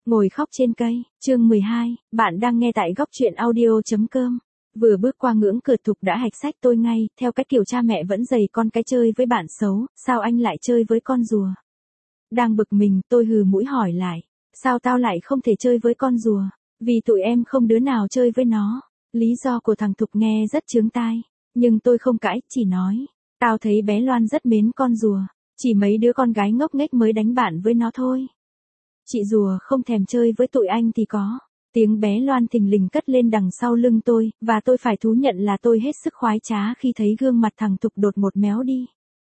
Ngồi khóc trên cây, chương 12, bạn đang nghe tại góc truyện audio.com. Vừa bước qua ngưỡng cửa Thục đã hạch sách tôi ngay, theo cái kiểu cha mẹ vẫn dày con cái chơi với bạn xấu, sao anh lại chơi với con rùa? Đang bực mình, tôi hừ mũi hỏi lại, sao tao lại không thể chơi với con rùa? Vì tụi em không đứa nào chơi với nó. Lý do của thằng Thục nghe rất chướng tai, nhưng tôi không cãi, chỉ nói, tao thấy bé Loan rất mến con rùa, chỉ mấy đứa con gái ngốc nghếch mới đánh bạn với nó thôi. Chị rùa không thèm chơi với tụi anh thì có. Tiếng bé Loan thình lình cất lên đằng sau lưng tôi, và tôi phải thú nhận là tôi hết sức khoái trá khi thấy gương mặt thằng Thục đột ngột méo đi.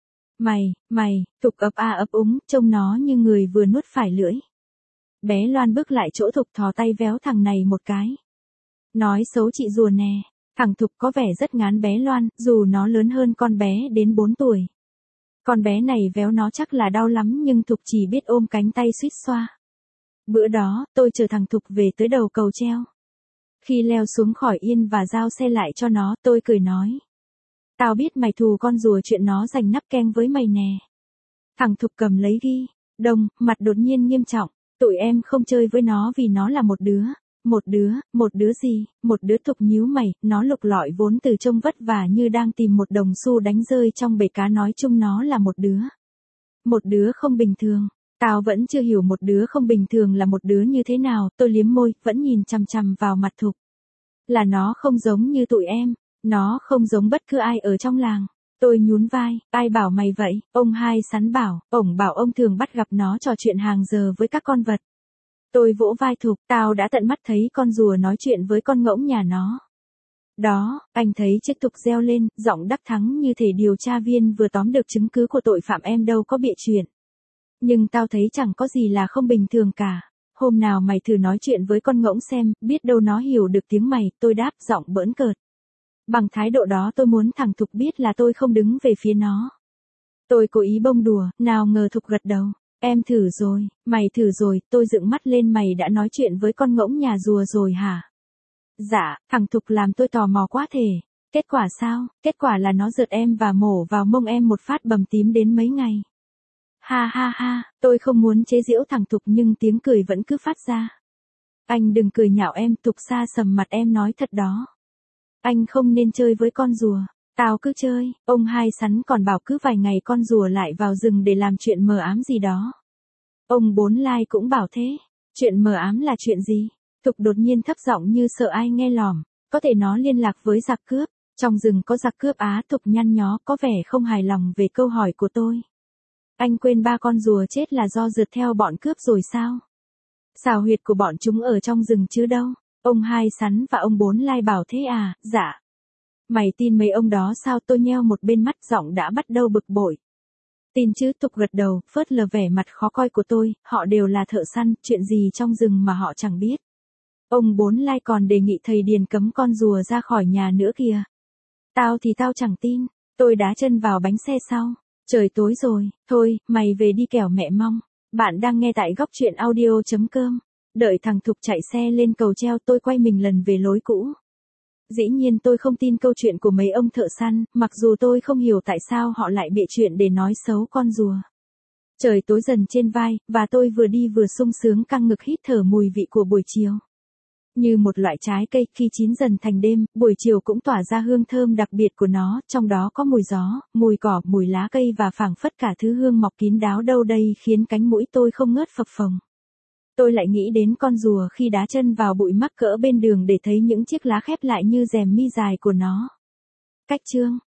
Mày, Thục ấp a ấp úng, trông nó như người vừa nuốt phải lưỡi. Bé Loan bước lại chỗ Thục thò tay véo thằng này một cái. Nói xấu chị rùa nè, thằng Thục có vẻ rất ngán bé Loan, dù nó lớn hơn con bé đến 4 tuổi. Con bé này véo nó chắc là đau lắm nhưng Thục chỉ biết ôm cánh tay suýt xoa. Bữa đó, tôi chở thằng Thục về tới đầu cầu treo. Khi leo xuống khỏi yên và giao xe lại cho nó, tôi cười nói. Tao biết mày thù con rùa chuyện nó giành nắp keng với mày nè. Thằng Thục cầm lấy ghi đông, mặt đột nhiên nghiêm trọng. Tụi em không chơi với nó vì nó là một đứa. Một đứa gì? Một đứa Thục nhíu mày, nó lục lọi vốn từ trông vất vả như đang tìm một đồng xu đánh rơi trong bể cá, nói chung nó là một đứa. Một đứa không bình thường. Tao vẫn chưa hiểu một đứa không bình thường là một đứa như thế nào, tôi liếm môi, vẫn nhìn chằm chằm vào mặt Thục. Là nó không giống như tụi em, nó không giống bất cứ ai ở trong làng. Tôi nhún vai, ai bảo mày vậy? Ông Hai Sắn bảo, ổng bảo ông thường bắt gặp nó trò chuyện hàng giờ với các con vật. Tôi vỗ vai Thục, tao đã tận mắt thấy con rùa nói chuyện với con ngỗng nhà nó. Đó, anh thấy chiếc Thục reo lên, giọng đắc thắng như thể điều tra viên vừa tóm được chứng cứ của tội phạm, em đâu có bịa chuyện. Nhưng tao thấy chẳng có gì là không bình thường cả. Hôm nào mày thử nói chuyện với con ngỗng xem, biết đâu nó hiểu được tiếng mày, tôi đáp giọng bỡn cợt. Bằng thái độ đó tôi muốn thằng Thục biết là tôi không đứng về phía nó. Tôi cố ý bông đùa, nào ngờ Thục gật đầu. Em thử rồi, mày thử rồi, tôi dựng mắt lên, mày đã nói chuyện với con ngỗng nhà rùa rồi hả? Dạ, thằng Thục làm tôi tò mò quá thể. Kết quả sao? Kết quả là nó rượt em và mổ vào mông em một phát bầm tím đến mấy ngày. Ha, tôi không muốn chế giễu thằng Thục nhưng tiếng cười vẫn cứ phát ra. Anh đừng cười nhạo em, Thục xa sầm mặt, em nói thật đó. Anh không nên chơi với con rùa. Tao cứ chơi, ông Hai Sắn còn bảo cứ vài ngày con rùa lại vào rừng để làm chuyện mờ ám gì đó. Ông Bốn Lai cũng bảo thế. Chuyện mờ ám là chuyện gì? Thục đột nhiên thấp giọng như sợ ai nghe lỏm. Có thể nó liên lạc với giặc cướp. Trong rừng có giặc cướp á? Thục nhăn nhó có vẻ không hài lòng về câu hỏi của tôi. Anh quên 3 con rùa chết là do rượt theo bọn cướp rồi sao? Xào huyệt của bọn chúng ở trong rừng chứ đâu. Ông Hai Sắn và ông Bốn Lai bảo thế à? Dạ. Mày tin mấy ông đó sao? Tôi nheo một bên mắt, giọng đã bắt đầu bực bội. Tin chứ, Thục gật đầu, phớt lờ vẻ mặt khó coi của tôi, họ đều là thợ săn, chuyện gì trong rừng mà họ chẳng biết. Ông Bốn Lai còn đề nghị thầy Điền cấm con rùa ra khỏi nhà nữa kìa. Tao thì tao chẳng tin, tôi đá chân vào bánh xe sau. Trời tối rồi, thôi, mày về đi kẻo mẹ mong. Bạn đang nghe tại góc truyện audio.com. Đợi thằng Thục chạy xe lên cầu treo, tôi quay mình lần về lối cũ. Dĩ nhiên tôi không tin câu chuyện của mấy ông thợ săn, mặc dù tôi không hiểu tại sao họ lại bịa chuyện để nói xấu con rùa. Trời tối dần trên vai, và tôi vừa đi vừa sung sướng căng ngực hít thở mùi vị của buổi chiều. Như một loại trái cây khi chín dần thành đêm, buổi chiều cũng tỏa ra hương thơm đặc biệt của nó, trong đó có mùi gió, mùi cỏ, mùi lá cây và phảng phất cả thứ hương mọc kín đáo đâu đây khiến cánh mũi tôi không ngớt phập phồng. Tôi lại nghĩ đến con rùa khi đá chân vào bụi mắc cỡ bên đường để thấy những chiếc lá khép lại như rèm mi dài của nó. Cách chương